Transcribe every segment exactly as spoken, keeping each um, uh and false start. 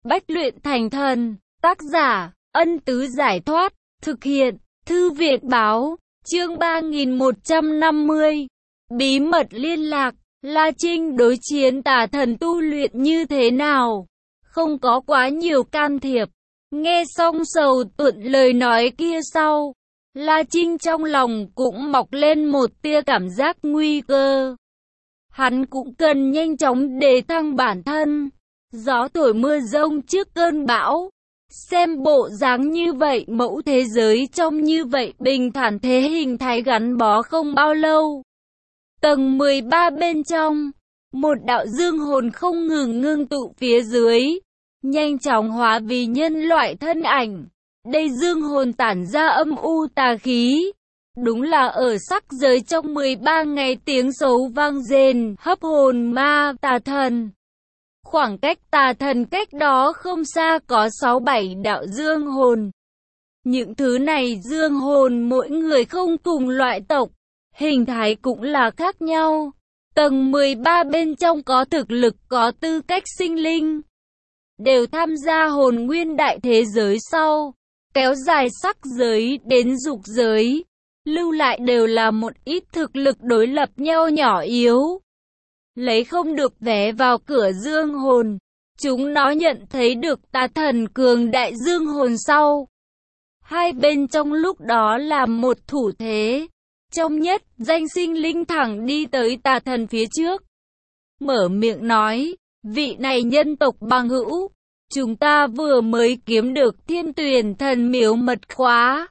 Bách luyện thành thần. Tác giả, Ân Tứ Giải Thoát. Thực hiện, Thư viện Báo. Chương ba nghìn một trăm năm mươi. Bí mật liên lạc. La Trinh đối chiến tà thần tu luyện như thế nào? Không có quá nhiều can thiệp. Nghe xong Sầu Tuận lời nói kia sau, La Trinh trong lòng cũng mọc lên một tia cảm giác nguy cơ. Hắn cũng cần nhanh chóng đề thăng bản thân. Gió thổi mưa rông trước cơn bão. Xem bộ dáng như vậy, mẫu thế giới trong như vậy bình thản thế hình thái gắn bó không bao lâu. Tầng mười ba bên trong, một đạo dương hồn không ngừng ngưng tụ phía dưới, nhanh chóng hóa vì nhân loại thân ảnh. Đây dương hồn tản ra âm u tà khí. Đúng là ở sắc giới trong mười ba ngày tiếng xấu vang rền, hấp hồn ma tà thần. Khoảng cách tà thần cách đó không xa có sáu bảy đạo dương hồn. Những thứ này dương hồn mỗi người không cùng loại tộc, hình thái cũng là khác nhau. Tầng mười ba bên trong có thực lực có tư cách sinh linh, đều tham gia hồn nguyên đại thế giới sau, kéo dài sắc giới đến dục giới, lưu lại đều là một ít thực lực đối lập nhau nhỏ yếu. Lấy không được vé vào cửa dương hồn, chúng nó nhận thấy được tà thần cường đại dương hồn sau. Hai bên trong lúc đó làm một thủ thế. Trong nhất, danh sinh linh thẳng đi tới tà thần phía trước. Mở miệng nói, vị này nhân tộc bằng hữu, chúng ta vừa mới kiếm được Thiên Tuyền thần miếu mật khóa.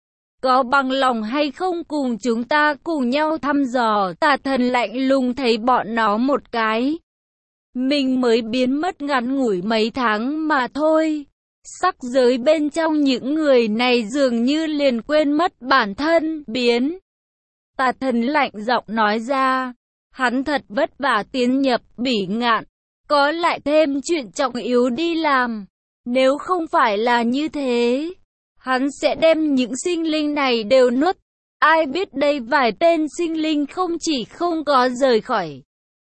Có bằng lòng hay không cùng chúng ta cùng nhau thăm dò? Tà thần lạnh lùng thấy bọn nó một cái. Mình mới biến mất ngắn ngủi mấy tháng mà thôi. Sắc giới bên trong những người này dường như liền quên mất bản thân, biến. Tà thần lạnh giọng nói ra, hắn thật vất vả tiến nhập Bỉ Ngạn, có lại thêm chuyện trọng yếu đi làm. Nếu không phải là như thế, hắn sẽ đem những sinh linh này đều nuốt. Ai biết đây vài tên sinh linh không chỉ không có rời khỏi.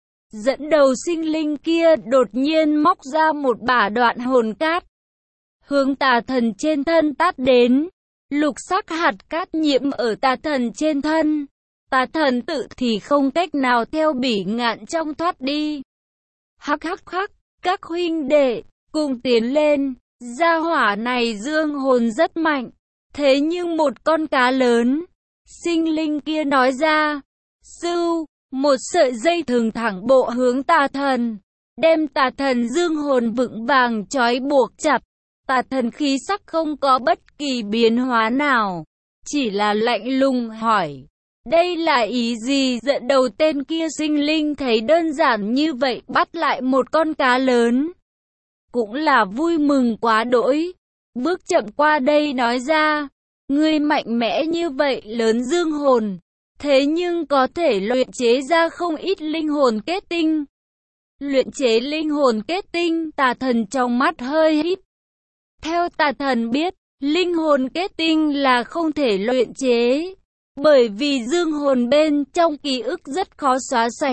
Dẫn đầu sinh linh kia đột nhiên móc ra một bả đoạn hồn cát, hướng tà thần trên thân tát đến. Lục sắc hạt cát nhiễm ở tà thần trên thân. Tà thần tự thì không cách nào theo Bỉ Ngạn trong thoát đi. Hắc hắc hắc, các huynh đệ, cùng tiến lên. Gia hỏa này dương hồn rất mạnh, thế nhưng một con cá lớn. Sinh linh kia nói ra. Sưu, một sợi dây thừng thẳng bộ hướng tà thần, đem tà thần dương hồn vững vàng trói buộc chặt. Tà thần khí sắc không có bất kỳ biến hóa nào, chỉ là lạnh lùng hỏi. Đây là ý gì? Dẫn đầu tên kia sinh linh thấy đơn giản như vậy bắt lại một con cá lớn, cũng là vui mừng quá đỗi. Bước chậm qua đây nói ra, ngươi mạnh mẽ như vậy, lớn dương hồn, thế nhưng có thể luyện chế ra không ít linh hồn kết tinh. Luyện chế linh hồn kết tinh? Tà thần trong mắt hơi híp. Theo tà thần biết, linh hồn kết tinh là không thể luyện chế, bởi vì dương hồn bên trong ký ức rất khó xóa sạch.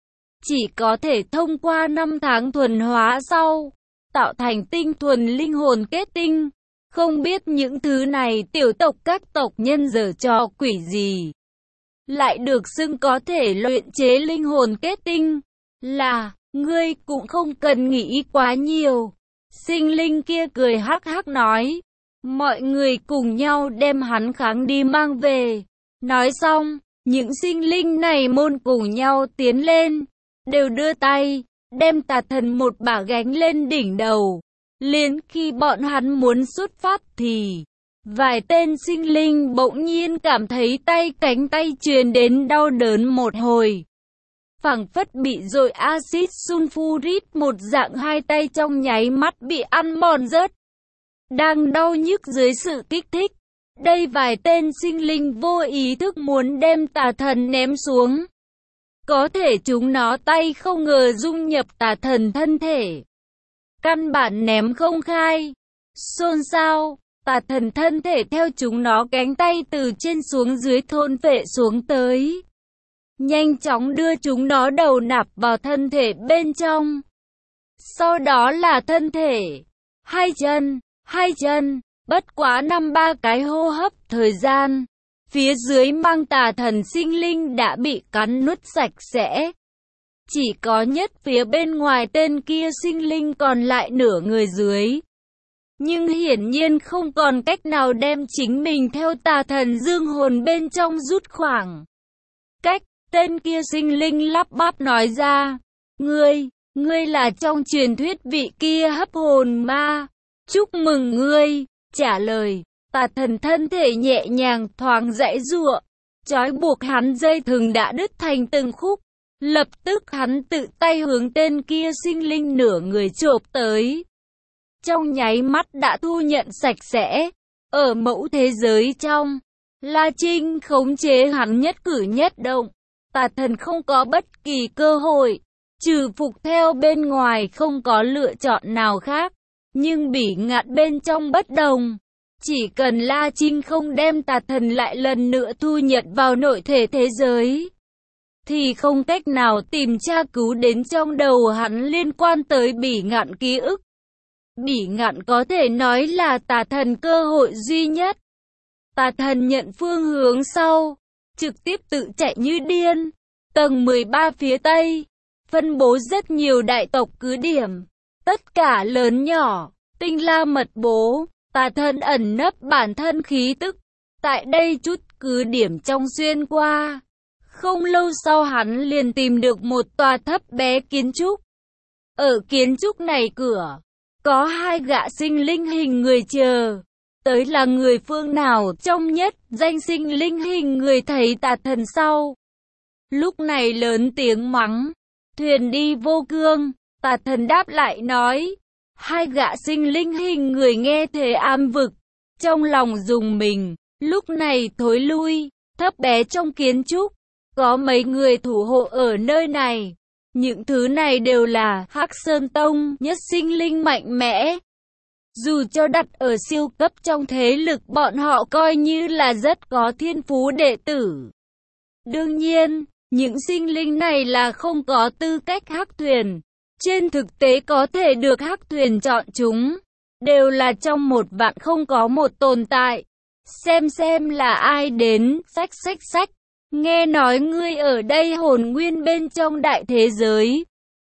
Chỉ có thể thông qua năm tháng thuần hóa sau, tạo thành tinh thuần linh hồn kết tinh. Không biết những thứ này tiểu tộc các tộc nhân giở trò quỷ gì, lại được xưng có thể luyện chế linh hồn kết tinh. Là, ngươi cũng không cần nghĩ quá nhiều. Sinh linh kia cười hắc hắc nói, mọi người cùng nhau đem hắn kháng đi mang về. Nói xong, những sinh linh này môn cùng nhau tiến lên, đều đưa tay, đem tà thần một bả gánh lên đỉnh đầu. Liền khi bọn hắn muốn xuất phát thì, vài tên sinh linh bỗng nhiên cảm thấy tay cánh tay truyền đến đau đớn một hồi. Phảng phất bị dội axit sulfuric một dạng, hai tay trong nháy mắt bị ăn mòn rớt. Đang đau nhức dưới sự kích thích, đây vài tên sinh linh vô ý thức muốn đem tà thần ném xuống. Có thể chúng nó tay không ngờ dung nhập tà thần thân thể, căn bản ném không khai. Xôn xao, tà thần thân thể theo chúng nó cánh tay từ trên xuống dưới thôn phệ xuống tới, nhanh chóng đưa chúng nó đầu nạp vào thân thể bên trong. Sau đó là thân thể, hai chân, hai chân, bất quá năm ba cái hô hấp thời gian. Phía dưới mang tà thần sinh linh đã bị cắn nuốt sạch sẽ. Chỉ có nhất phía bên ngoài tên kia sinh linh còn lại nửa người dưới. Nhưng hiển nhiên không còn cách nào đem chính mình theo tà thần dương hồn bên trong rút khoảng cách. Tên kia sinh linh lắp bắp nói ra, ngươi, ngươi là trong truyền thuyết vị kia hấp hồn ma. Chúc mừng ngươi. Trả lời, tà thần thân thể nhẹ nhàng thoáng giãy giụa, trói buộc hắn dây thừng đã đứt thành từng khúc. Lập tức hắn tự tay hướng tên kia sinh linh nửa người chộp tới. Trong nháy mắt đã thu nhận sạch sẽ. Ở mẫu thế giới trong, La Trinh khống chế hắn nhất cử nhất động. Tà thần không có bất kỳ cơ hội, trừ phục theo bên ngoài không có lựa chọn nào khác. Nhưng Bỉ Ngạn bên trong bất đồng. Chỉ cần La Trinh không đem tà thần lại lần nữa thu nhận vào nội thể thế giới, thì không cách nào tìm tra cứu đến trong đầu hắn liên quan tới Bỉ Ngạn ký ức. Bỉ Ngạn có thể nói là tà thần cơ hội duy nhất. Tà thần nhận phương hướng sau, trực tiếp tự chạy như điên. Tầng mười ba phía Tây, phân bố rất nhiều đại tộc cứ điểm, tất cả lớn nhỏ, tinh la mật bố. Tà thần ẩn nấp bản thân khí tức, tại đây chút cứ điểm trong xuyên qua. Không lâu sau hắn liền tìm được một tòa thấp bé kiến trúc. Ở kiến trúc này cửa, có hai gã sinh linh hình người chờ. Tới là người phương nào trong nhất danh sinh linh hình người thấy tà thần sau. Lúc này lớn tiếng mắng, thuyền đi vô cương. Tà thần đáp lại nói, hai gã sinh linh hình người nghe thế am vực, trong lòng rùng mình, lúc này thối lui. Thấp bé trong kiến trúc, có mấy người thủ hộ ở nơi này. Những thứ này đều là Hắc Sơn Tông nhất sinh linh mạnh mẽ. Dù cho đặt ở siêu cấp trong thế lực, bọn họ coi như là rất có thiên phú đệ tử. Đương nhiên, những sinh linh này là không có tư cách hắc thuyền. Trên thực tế có thể được hắc thuyền chọn chúng, đều là trong một vạn không có một tồn tại. Xem xem là ai đến, sách sách sách. Nghe nói ngươi ở đây hồn nguyên bên trong đại thế giới.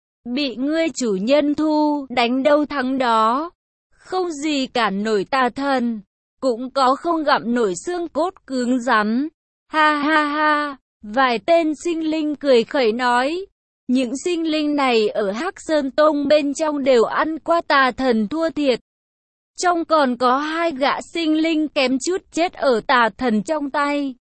Bị ngươi chủ nhân thu, đánh đâu thắng đó. Không gì cản nổi tà thần, cũng có không gặm nổi xương cốt cứng rắn. Ha ha ha, vài tên sinh linh cười khẩy nói. Những sinh linh này ở Hắc Sơn Tông bên trong đều ăn qua tà thần thua thiệt. Trong còn có hai gã sinh linh kém chút chết ở tà thần trong tay.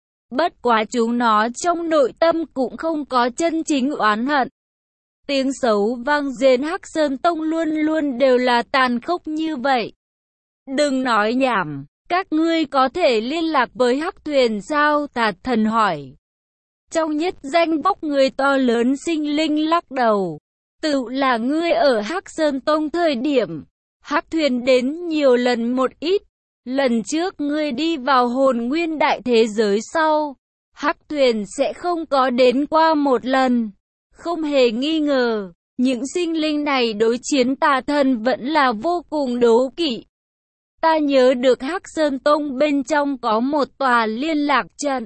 Bất quá chúng nó trong nội tâm cũng không có chân chính oán hận. Tiếng xấu vang dền Hắc Sơn Tông luôn luôn đều là tàn khốc như vậy. Đừng nói nhảm, các ngươi có thể liên lạc với Hắc Thuyền sao? Tà thần hỏi. Trong nhất danh bóc người to lớn sinh linh lắc đầu. Tự là ngươi ở Hắc Sơn Tông thời điểm, Hắc Thuyền đến nhiều lần một ít. Lần trước ngươi đi vào hồn nguyên đại thế giới sau, Hắc Thuyền sẽ không có đến qua một lần. Không hề nghi ngờ, những sinh linh này đối chiến tà thần vẫn là vô cùng đố kỵ. Ta nhớ được Hắc Sơn Tông bên trong có một tòa liên lạc trận.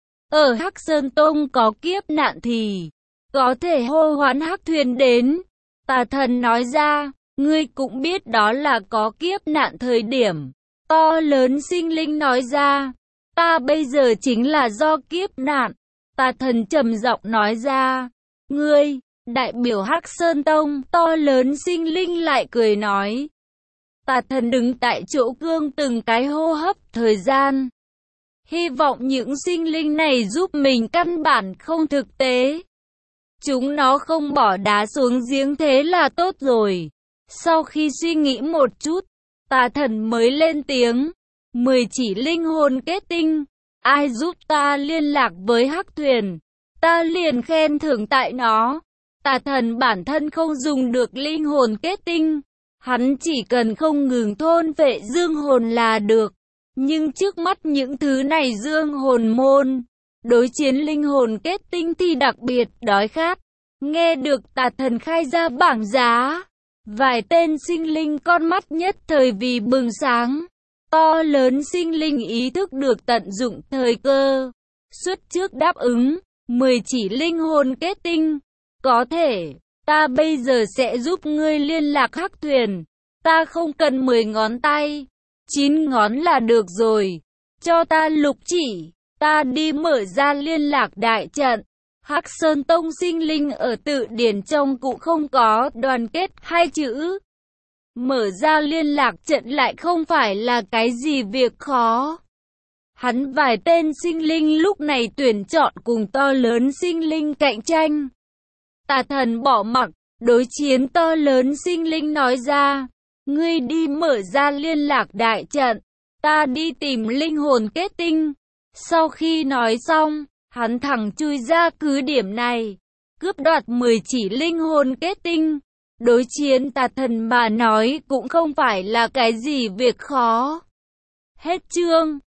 Ở Hắc Sơn Tông có kiếp nạn thì có thể hô hoán Hắc Thuyền đến. Tà thần nói ra, ngươi cũng biết đó là có kiếp nạn thời điểm. To lớn sinh linh nói ra, ta bây giờ chính là do kiếp nạn. Tà thần trầm giọng nói ra, ngươi, đại biểu Hắc Sơn Tông. To lớn sinh linh lại cười nói. Tà thần đứng tại chỗ cương từng cái hô hấp thời gian. Hy vọng những sinh linh này giúp mình căn bản không thực tế. Chúng nó không bỏ đá xuống giếng thế là tốt rồi. Sau khi suy nghĩ một chút, tà thần mới lên tiếng. Mười chỉ linh hồn kết tinh. Ai giúp ta liên lạc với Hắc Thuyền, ta liền khen thưởng tại nó. Tà thần bản thân không dùng được linh hồn kết tinh. Hắn chỉ cần không ngừng thôn vệ dương hồn là được. Nhưng trước mắt những thứ này dương hồn môn, đối chiến linh hồn kết tinh thì đặc biệt đói khát. Nghe được tà thần khai ra bảng giá, Vài tên sinh linh con mắt nhất thời vì bừng sáng. To lớn sinh linh ý thức được tận dụng thời cơ. Xuất trước đáp ứng, mười chỉ linh hồn kết tinh. Có thể, ta bây giờ sẽ giúp ngươi liên lạc hắc thuyền. Ta không cần mười ngón tay, chín ngón là được rồi. Cho ta lục chỉ, ta đi mở ra liên lạc đại trận. Hắc Sơn Tông sinh linh ở tự điển trong cũng không có đoàn kết hai chữ. Mở ra liên lạc trận lại không phải là cái gì việc khó. Hắn vài tên sinh linh lúc này tuyển chọn cùng to lớn sinh linh cạnh tranh. Tà thần bỏ mặc, đối chiến to lớn sinh linh nói ra. Ngươi đi mở ra liên lạc đại trận, ta đi tìm linh hồn kết tinh. Sau khi nói xong, hắn thẳng chui ra cứ điểm này, cướp đoạt mười chỉ linh hồn kết tinh. Đối chiến tà thần mà nói cũng không phải là cái gì việc khó. Hết chương.